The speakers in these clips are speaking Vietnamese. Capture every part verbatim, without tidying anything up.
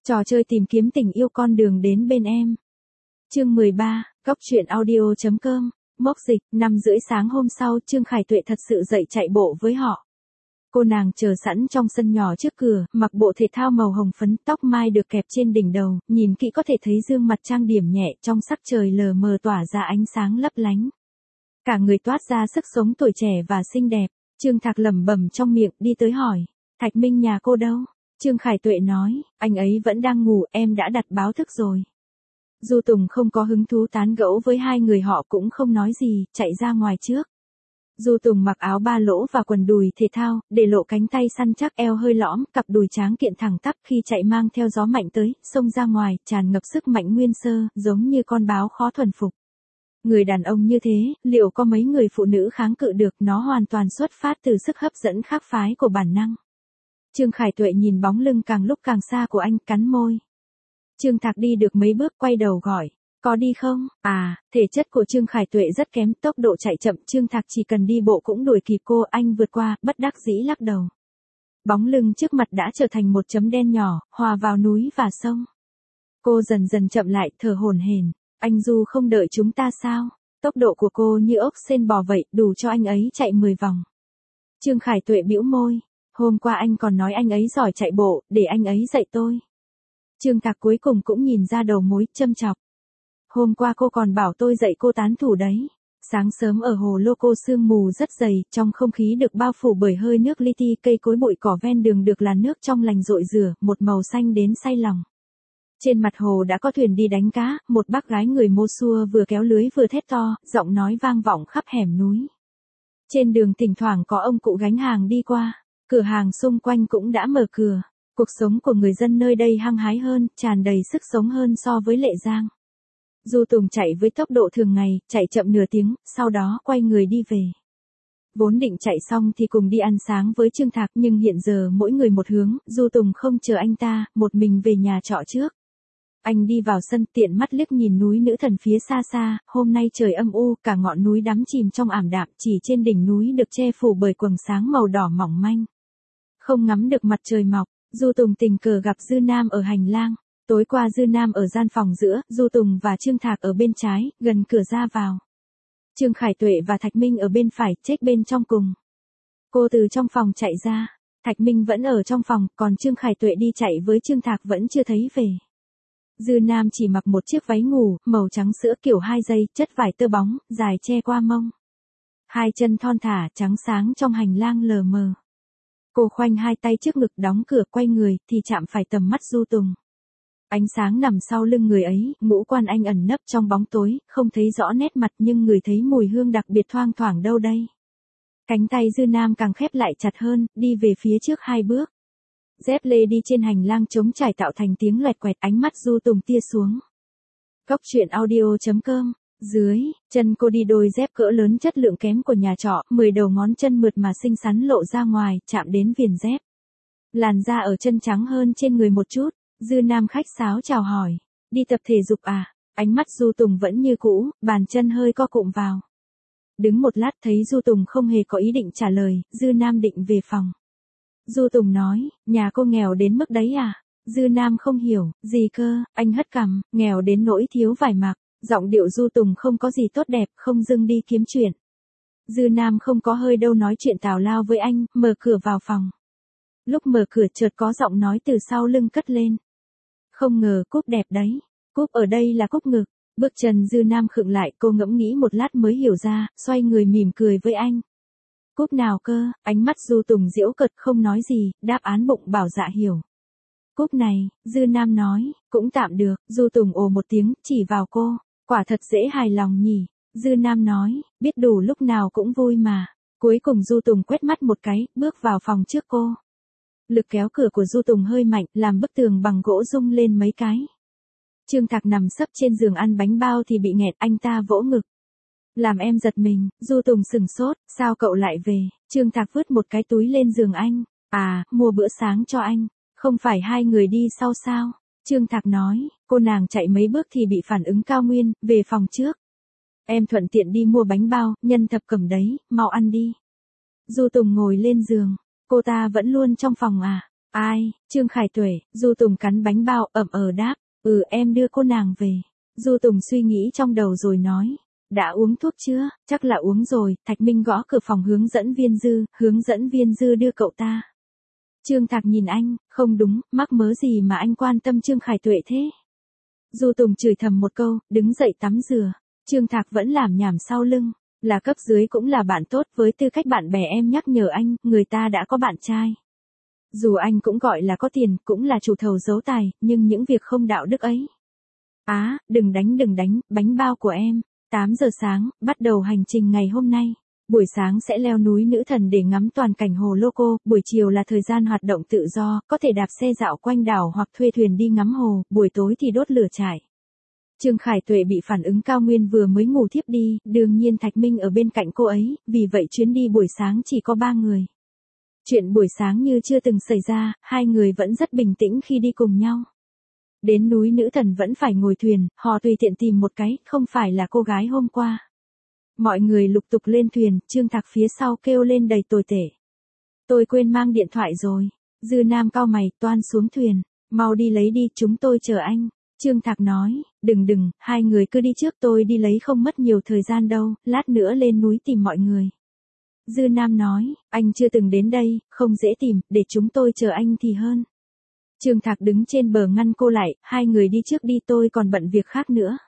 Trò chơi tìm kiếm tình yêu con đường đến bên em. Chương mười ba, Góc truyện audio chấm com, mốc dịch, năm rưỡi sáng hôm sau Trương Khải Tuệ thật sự dậy chạy bộ với họ. Cô nàng chờ sẵn trong sân nhỏ trước cửa, mặc bộ thể thao màu hồng phấn, tóc mai được kẹp trên đỉnh đầu, nhìn kỹ có thể thấy gương mặt trang điểm nhẹ trong sắc trời lờ mờ tỏa ra ánh sáng lấp lánh. Cả người toát ra sức sống tuổi trẻ và xinh đẹp. Trương Thạc lẩm bẩm trong miệng đi tới hỏi, Thạch Minh nhà cô đâu? Trương Khải Tuệ nói, anh ấy vẫn đang ngủ, em đã đặt báo thức rồi. Du Tùng không có hứng thú tán gẫu với hai người họ cũng không nói gì, chạy ra ngoài trước. Du Tùng mặc áo ba lỗ và quần đùi thể thao, để lộ cánh tay săn chắc eo hơi lõm, cặp đùi tráng kiện thẳng tắp khi chạy mang theo gió mạnh tới, xông ra ngoài, tràn ngập sức mạnh nguyên sơ, giống như con báo khó thuần phục. Người đàn ông như thế, liệu có mấy người phụ nữ kháng cự được, nó hoàn toàn xuất phát từ sức hấp dẫn khác phái của bản năng. Trương Khải Tuệ nhìn bóng lưng càng lúc càng xa của anh, cắn môi. Trương Thạc đi được mấy bước quay đầu gọi, có đi không? À, thể chất của Trương Khải Tuệ rất kém, tốc độ chạy chậm, Trương Thạc chỉ cần đi bộ cũng đuổi kịp cô, anh vượt qua, bất đắc dĩ lắc đầu. Bóng lưng trước mặt đã trở thành một chấm đen nhỏ, hòa vào núi và sông. Cô dần dần chậm lại, thở hổn hển. Anh Du không đợi chúng ta sao? Tốc độ của cô như ốc sên bò vậy, đủ cho anh ấy chạy mười vòng. Trương Khải Tuệ bĩu môi. Hôm qua anh còn nói anh ấy giỏi chạy bộ, để anh ấy dạy tôi. Trương Thạc cuối cùng cũng nhìn ra đầu mối, châm chọc. Hôm qua cô còn bảo tôi dạy cô tán thủ đấy. Sáng sớm ở hồ Lô Cô sương mù rất dày, trong không khí được bao phủ bởi hơi nước li ti, cây cối bụi cỏ ven đường được làn nước trong lành rội rửa, một màu xanh đến say lòng. Trên mặt hồ đã có thuyền đi đánh cá, một bác gái người Mô Xua vừa kéo lưới vừa thét to, giọng nói vang vọng khắp hẻm núi. Trên đường thỉnh thoảng có ông cụ gánh hàng đi qua, cửa hàng xung quanh cũng đã mở cửa. Cuộc sống của người dân nơi đây hăng hái hơn, tràn đầy sức sống hơn so với Lệ Giang. Du Tùng chạy với tốc độ thường ngày, chạy chậm nửa tiếng, sau đó quay người đi về. Vốn định chạy xong thì cùng đi ăn sáng với Trương Thạc, nhưng hiện giờ mỗi người một hướng, Du Tùng không chờ anh ta, một mình về nhà trọ trước. Anh đi vào sân, tiện mắt liếc nhìn núi Nữ Thần phía xa xa, hôm nay trời âm u, cả ngọn núi đắm chìm trong ảm đạm, chỉ trên đỉnh núi được che phủ bởi quầng sáng màu đỏ mỏng manh. Không ngắm được mặt trời mọc, Du Tùng tình cờ gặp Dư Nam ở hành lang. Tối qua Dư Nam ở gian phòng giữa, Du Tùng và Trương Thạc ở bên trái, gần cửa ra vào. Trương Khải Tuệ và Thạch Minh ở bên phải, chết bên trong cùng. Cô từ trong phòng chạy ra, Thạch Minh vẫn ở trong phòng, còn Trương Khải Tuệ đi chạy với Trương Thạc vẫn chưa thấy về. Dư Nam chỉ mặc một chiếc váy ngủ, màu trắng sữa kiểu hai dây, chất vải tơ bóng, dài che qua mông. Hai chân thon thả, trắng sáng trong hành lang lờ mờ. Cô khoanh hai tay trước ngực, đóng cửa, quay người, thì chạm phải tầm mắt Du Tùng. Ánh sáng nằm sau lưng người ấy, ngũ quan anh ẩn nấp trong bóng tối, không thấy rõ nét mặt nhưng người thấy mùi hương đặc biệt thoang thoảng đâu đây. Cánh tay Dư Nam càng khép lại chặt hơn, đi về phía trước hai bước. Dép lê đi trên hành lang trống trải tạo thành tiếng loẹt quẹt, ánh mắt Du Tùng tia xuống. Góc truyện audio chấm com, dưới, chân cô đi đôi dép cỡ lớn chất lượng kém của nhà trọ, mười đầu ngón chân mượt mà xinh xắn lộ ra ngoài, chạm đến viền dép. Làn da ở chân trắng hơn trên người một chút, Dư Nam khách sáo chào hỏi, đi tập thể dục à? Ánh mắt Du Tùng vẫn như cũ, bàn chân hơi co cụm vào. Đứng một lát thấy Du Tùng không hề có ý định trả lời, Dư Nam định về phòng. Du Tùng nói, nhà cô nghèo đến mức đấy à? Dư Nam không hiểu, gì cơ, anh hất cằm, nghèo đến nỗi thiếu vải mặc. Giọng điệu Du Tùng không có gì tốt đẹp, không dưng đi kiếm chuyện. Dư Nam không có hơi đâu nói chuyện tào lao với anh, mở cửa vào phòng. Lúc mở cửa chợt có giọng nói từ sau lưng cất lên. Không ngờ cúp đẹp đấy. Cúp ở đây là cúp ngực. Bước chân Dư Nam khựng lại, cô ngẫm nghĩ một lát mới hiểu ra, xoay người mỉm cười với anh. Cúp nào cơ? Ánh mắt Du Tùng giễu cợt không nói gì, đáp án bụng bảo dạ hiểu. Cúp này, Dư Nam nói, cũng tạm được, Du Tùng ồ một tiếng, chỉ vào cô. Quả thật dễ hài lòng nhỉ. Dư Nam nói, biết đủ lúc nào cũng vui mà. Cuối cùng Du Tùng quét mắt một cái, bước vào phòng trước cô. Lực kéo cửa của Du Tùng hơi mạnh, làm bức tường bằng gỗ rung lên mấy cái. Trương Thạc nằm sấp trên giường ăn bánh bao thì bị nghẹt, anh ta vỗ ngực. Làm em giật mình, Du Tùng sừng sốt, sao cậu lại về? Trương Thạc vứt một cái túi lên giường anh. À, mua bữa sáng cho anh. Không phải hai người đi sau sao? Trương Thạc nói, cô nàng chạy mấy bước thì bị phản ứng cao nguyên, về phòng trước. Em thuận tiện đi mua bánh bao, nhân thập cẩm đấy, mau ăn đi. Du Tùng ngồi lên giường, cô ta vẫn luôn trong phòng à? Ai, Trương Khải Tuệ, Du Tùng cắn bánh bao ẩm ờ đáp, ừ em đưa cô nàng về. Du Tùng suy nghĩ trong đầu rồi nói, đã uống thuốc chưa, chắc là uống rồi. Thạch Minh gõ cửa phòng hướng dẫn viên Dư, hướng dẫn viên Dư đưa cậu ta. Trương Thạc nhìn anh, không đúng, mắc mớ gì mà anh quan tâm Trương Khải Tuệ thế. Du Tùng chửi thầm một câu, đứng dậy tắm rửa. Trương Thạc vẫn làm nhảm sau lưng, là cấp dưới cũng là bạn tốt, với tư cách bạn bè em nhắc nhở anh, người ta đã có bạn trai. Dù anh cũng gọi là có tiền, cũng là chủ thầu giấu tài, nhưng những việc không đạo đức ấy. Á, à, đừng đánh đừng đánh, bánh bao của em. tám giờ sáng, bắt đầu hành trình ngày hôm nay. Buổi sáng sẽ leo núi Nữ Thần để ngắm toàn cảnh hồ Lô Cô, buổi chiều là thời gian hoạt động tự do, có thể đạp xe dạo quanh đảo hoặc thuê thuyền đi ngắm hồ, buổi tối thì đốt lửa trại. Trương Khải Tuệ bị phản ứng cao nguyên vừa mới ngủ thiếp đi, đương nhiên Thạch Minh ở bên cạnh cô ấy, vì vậy chuyến đi buổi sáng chỉ có ba người. Chuyện buổi sáng như chưa từng xảy ra, hai người vẫn rất bình tĩnh khi đi cùng nhau. Đến núi Nữ Thần vẫn phải ngồi thuyền, họ tùy tiện tìm một cái, không phải là cô gái hôm qua. Mọi người lục tục lên thuyền, Trương Thạc phía sau kêu lên đầy tồi tể. Tôi quên mang điện thoại rồi. Dư Nam cau mày, toan xuống thuyền. Mau đi lấy đi, chúng tôi chờ anh. Trương Thạc nói, đừng đừng, hai người cứ đi trước, tôi đi lấy không mất nhiều thời gian đâu, lát nữa lên núi tìm mọi người. Dư Nam nói, anh chưa từng đến đây, không dễ tìm, để chúng tôi chờ anh thì hơn. Trương Thạc đứng trên bờ ngăn cô lại, hai người đi trước đi, tôi còn bận việc khác nữa.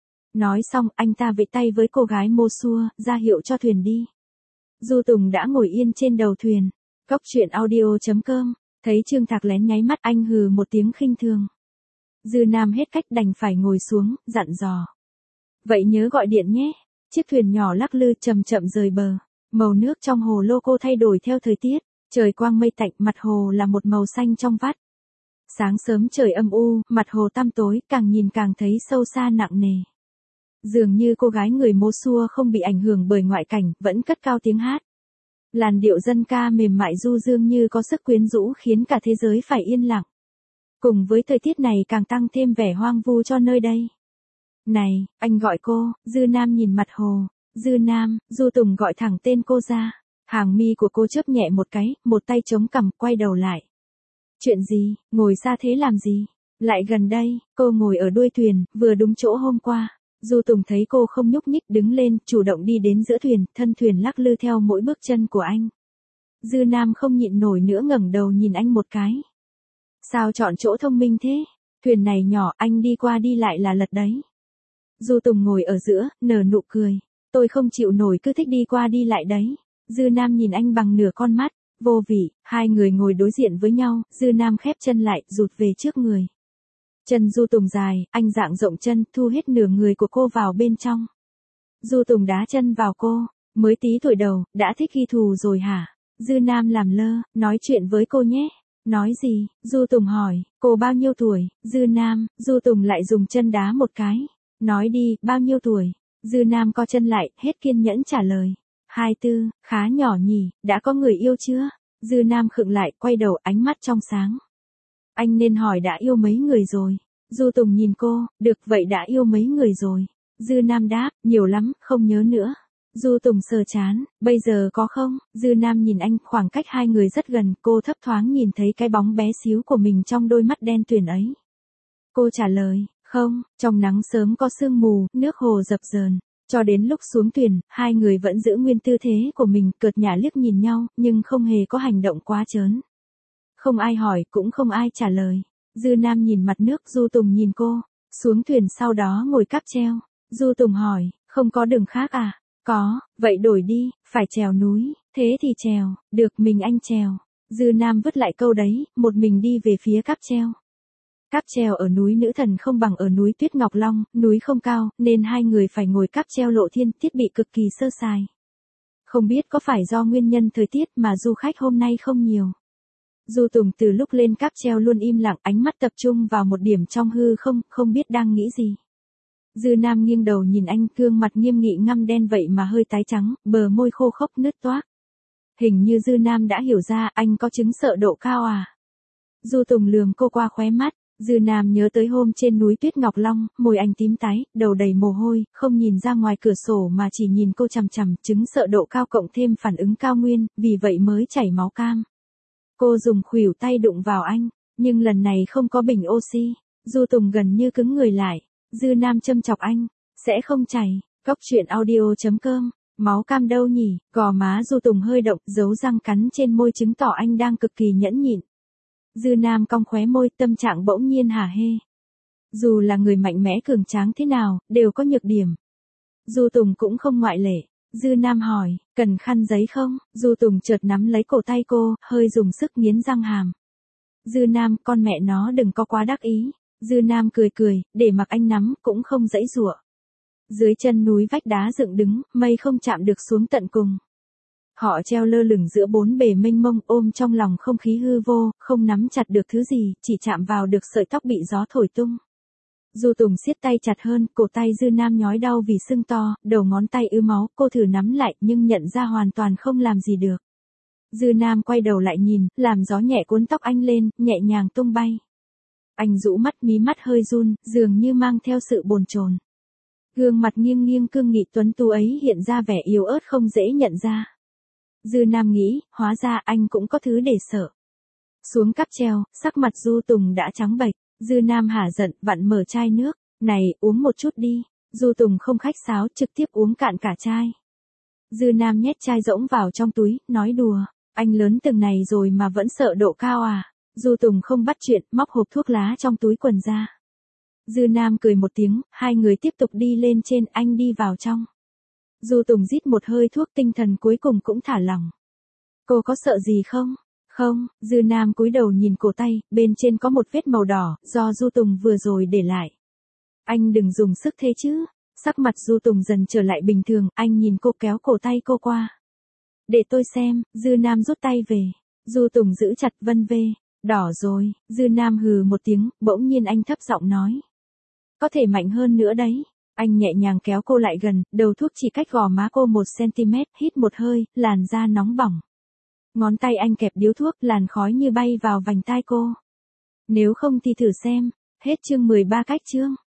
Nói xong, anh ta vẫy tay với cô gái mô xua, ra hiệu cho thuyền đi. Du Tùng đã ngồi yên trên đầu thuyền. Cóc truyện audio chấm com, thấy Trương Thạc lén nháy mắt, anh hừ một tiếng khinh thường. Dư Nam hết cách đành phải ngồi xuống, dặn dò. Vậy nhớ gọi điện nhé. Chiếc thuyền nhỏ lắc lư chậm chậm rời bờ. Màu nước trong hồ Lô Cô thay đổi theo thời tiết. Trời quang mây tạnh, mặt hồ là một màu xanh trong vắt. Sáng sớm trời âm u, mặt hồ tăm tối, càng nhìn càng thấy sâu xa nặng nề. Dường như cô gái người mô xua không bị ảnh hưởng bởi ngoại cảnh, vẫn cất cao tiếng hát. Làn điệu dân ca mềm mại du dương như có sức quyến rũ khiến cả thế giới phải yên lặng. Cùng với thời tiết này càng tăng thêm vẻ hoang vu cho nơi đây. Này, anh gọi cô. Dư Nam nhìn mặt hồ. Dư Nam, Du Tùng gọi thẳng tên cô ra. Hàng mi của cô chớp nhẹ một cái, một tay chống cằm, quay đầu lại. Chuyện gì, ngồi xa thế làm gì? Lại gần đây, cô ngồi ở đuôi thuyền, vừa đúng chỗ hôm qua. Du Tùng thấy cô không nhúc nhích, đứng lên, chủ động đi đến giữa thuyền, thân thuyền lắc lư theo mỗi bước chân của anh. Dư Nam không nhịn nổi nữa ngẩng đầu nhìn anh một cái. Sao chọn chỗ thông minh thế? Thuyền này nhỏ, anh đi qua đi lại là lật đấy. Du Tùng ngồi ở giữa, nở nụ cười. Tôi không chịu nổi, cứ thích đi qua đi lại đấy. Dư Nam nhìn anh bằng nửa con mắt, vô vị. Hai người ngồi đối diện với nhau, Dư Nam khép chân lại, rụt về trước người. Chân Du Tùng dài, anh dạng rộng chân, thu hết nửa người của cô vào bên trong. Du Tùng đá chân vào cô, mới tí tuổi đầu, đã thích ghi thù rồi hả? Dư Nam làm lơ, nói chuyện với cô nhé. Nói gì? Du Tùng hỏi, cô bao nhiêu tuổi? Dư Nam, Du Tùng lại dùng chân đá một cái. Nói đi, bao nhiêu tuổi? Dư Nam co chân lại, hết kiên nhẫn trả lời. hai tư, khá nhỏ nhỉ, đã có người yêu chưa? Dư Nam khựng lại, quay đầu, ánh mắt trong sáng. Anh nên hỏi đã yêu mấy người rồi. Du Tùng nhìn cô, được vậy đã yêu mấy người rồi. Dư Nam đáp, nhiều lắm, không nhớ nữa. Du Tùng sờ chán, bây giờ có không? Dư Nam nhìn anh, khoảng cách hai người rất gần, cô thấp thoáng nhìn thấy cái bóng bé xíu của mình trong đôi mắt đen tuyền ấy. Cô trả lời, không, trong nắng sớm có sương mù, nước hồ dập dờn. Cho đến lúc xuống thuyền, hai người vẫn giữ nguyên tư thế của mình, cợt nhả liếc nhìn nhau, nhưng không hề có hành động quá trớn. Không ai hỏi, cũng không ai trả lời. Dư Nam nhìn mặt nước, Du Tùng nhìn cô. Xuống thuyền sau đó ngồi cáp treo. Du Tùng hỏi, không có đường khác à? Có, vậy đổi đi, phải trèo núi. Thế thì trèo, được mình anh trèo. Dư Nam vứt lại câu đấy, một mình đi về phía cáp treo. Cáp treo ở núi Nữ Thần không bằng ở núi Tuyết Ngọc Long, núi không cao, nên hai người phải ngồi cáp treo lộ thiên, thiết bị cực kỳ sơ sài. Không biết có phải do nguyên nhân thời tiết mà du khách hôm nay không nhiều. Du Tùng từ lúc lên cáp treo luôn im lặng, ánh mắt tập trung vào một điểm trong hư không, không biết đang nghĩ gì. Dư Nam nghiêng đầu nhìn anh, gương mặt nghiêm nghị ngăm đen vậy mà hơi tái trắng, bờ môi khô khốc nứt toác. Hình như Dư Nam đã hiểu ra, anh có chứng sợ độ cao à? Du Tùng lườm cô qua khóe mắt. Dư Nam nhớ tới hôm trên núi Tuyết Ngọc Long, môi anh tím tái, đầu đầy mồ hôi, không nhìn ra ngoài cửa sổ mà chỉ nhìn cô chằm chằm, chứng sợ độ cao cộng thêm phản ứng cao nguyên, vì vậy mới chảy máu cam. Cô dùng khuỷu tay đụng vào anh, nhưng lần này không có bình oxy. Du Tùng gần như cứng người lại. Dư Nam châm chọc anh, sẽ không chảy. Cóc truyện audio chấm com. Máu cam đâu nhỉ? Gò má Du Tùng hơi động, dấu răng cắn trên môi chứng tỏ anh đang cực kỳ nhẫn nhịn. Dư Nam cong khóe môi, tâm trạng bỗng nhiên hả hê. Dù là người mạnh mẽ cường tráng thế nào, đều có nhược điểm. Du Tùng cũng không ngoại lệ. Dư Nam hỏi, cần khăn giấy không? Du Tùng chợt nắm lấy cổ tay cô, hơi dùng sức nghiến răng hàm. Dư Nam, con mẹ nó đừng có quá đắc ý. Dư Nam cười cười, để mặc anh nắm, cũng không dãy giụa. Dưới chân núi vách đá dựng đứng, mây không chạm được xuống tận cùng. Họ treo lơ lửng giữa bốn bề mênh mông, ôm trong lòng không khí hư vô, không nắm chặt được thứ gì, chỉ chạm vào được sợi tóc bị gió thổi tung. Du Tùng siết tay chặt hơn, cổ tay Dư Nam nhói đau vì sưng to, đầu ngón tay ứ máu, cô thử nắm lại nhưng nhận ra hoàn toàn không làm gì được. Dư Nam quay đầu lại nhìn, làm gió nhẹ cuốn tóc anh lên, nhẹ nhàng tung bay. Anh rũ mắt, mí mắt hơi run, dường như mang theo sự bồn chồn. Gương mặt nghiêng nghiêng cương nghị tuấn tú ấy hiện ra vẻ yếu ớt không dễ nhận ra. Dư Nam nghĩ, hóa ra anh cũng có thứ để sợ. Xuống cáp treo, sắc mặt Du Tùng đã trắng bệch. Dư Nam hả giận, vặn mở chai nước. Này, uống một chút đi. Du Tùng không khách sáo, trực tiếp uống cạn cả chai. Dư Nam nhét chai rỗng vào trong túi, nói đùa. Anh lớn từng này rồi mà vẫn sợ độ cao à? Du Tùng không bắt chuyện, móc hộp thuốc lá trong túi quần ra. Dư Nam cười một tiếng, hai người tiếp tục đi lên trên, anh đi vào trong. Du Tùng rít một hơi thuốc, tinh thần cuối cùng cũng thả lỏng. Cô có sợ gì không? Không. Dư Nam cúi đầu nhìn cổ tay, bên trên có một vết màu đỏ, do Du Tùng vừa rồi để lại. Anh đừng dùng sức thế chứ. Sắc mặt Du Tùng dần trở lại bình thường, anh nhìn cô kéo cổ tay cô qua. Để tôi xem. Dư Nam rút tay về. Du Tùng giữ chặt, vân vê. Đỏ rồi. Dư Nam hừ một tiếng, bỗng nhiên anh thấp giọng nói. Có thể mạnh hơn nữa đấy. Anh nhẹ nhàng kéo cô lại gần, đầu thuốc chỉ cách gò má cô một xăng-ti-mét, hít một hơi, làn da nóng bỏng. Ngón tay anh kẹp điếu thuốc, làn khói như bay vào vành tai cô. Nếu không thì thử xem. Hết chương mười ba cách chương.